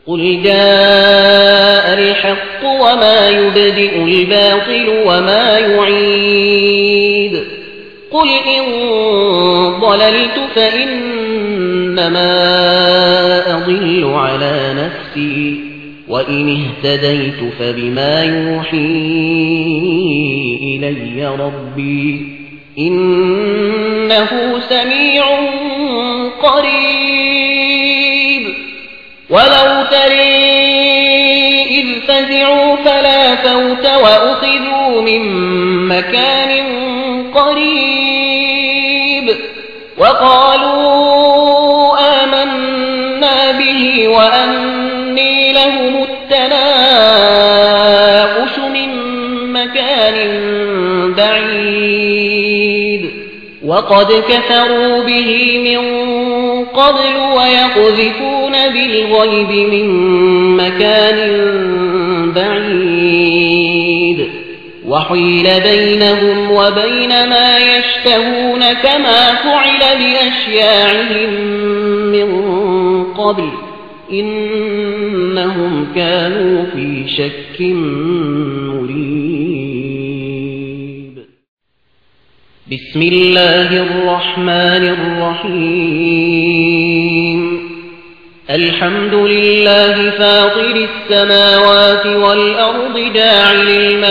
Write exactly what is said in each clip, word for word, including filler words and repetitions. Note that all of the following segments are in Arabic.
قل جاء الحق وما يبدئ الباطل وما يعيد قل إن ضللت فإنما أضل على نفسي وإن اهتديت فبما يوحي إلي ربي إنه سميع قريب ولو تري إذ فزعوا فلا فوت وأخذوا من مكان قريب وقالوا آمنا به وأني لهم التناؤش من مكان بعيد وقد كفروا به من قبل ويقذفون بالغيب من مكان بعيد وحيل بينهم وبين ما يشتهون كما فعل بأشياعهم من قبل إنهم كانوا في شك مريب. بسم الله الرحمن الرحيم. الحمد لله فاطر السماوات والأرض جاعل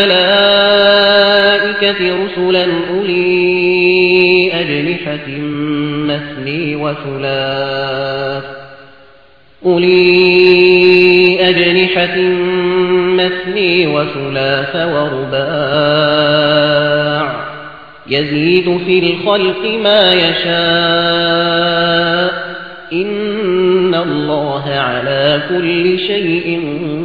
الملائكة رسلا أولي أجنحة مثني وثلاث أولي أجنحة مثني وثلاث ورباع يزيد في الخلق ما يشاء إن الله على كل شيء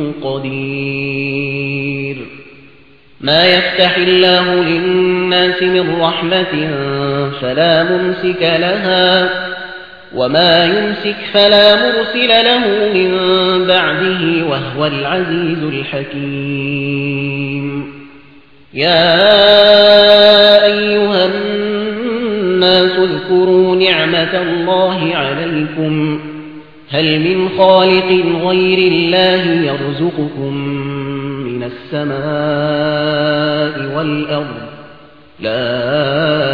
قدير. ما يفتح الله للناس من رحمة فلا ممسك لها وما يمسك فلا مرسل له من بعده وهو العزيز الحكيم. يا أيها الناس اذكروا نعمة الله عليكم هل من خالق غير الله يرزقكم من السماء والأرض لا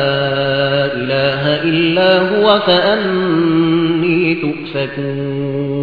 إله إلا هو فأني تؤفكون.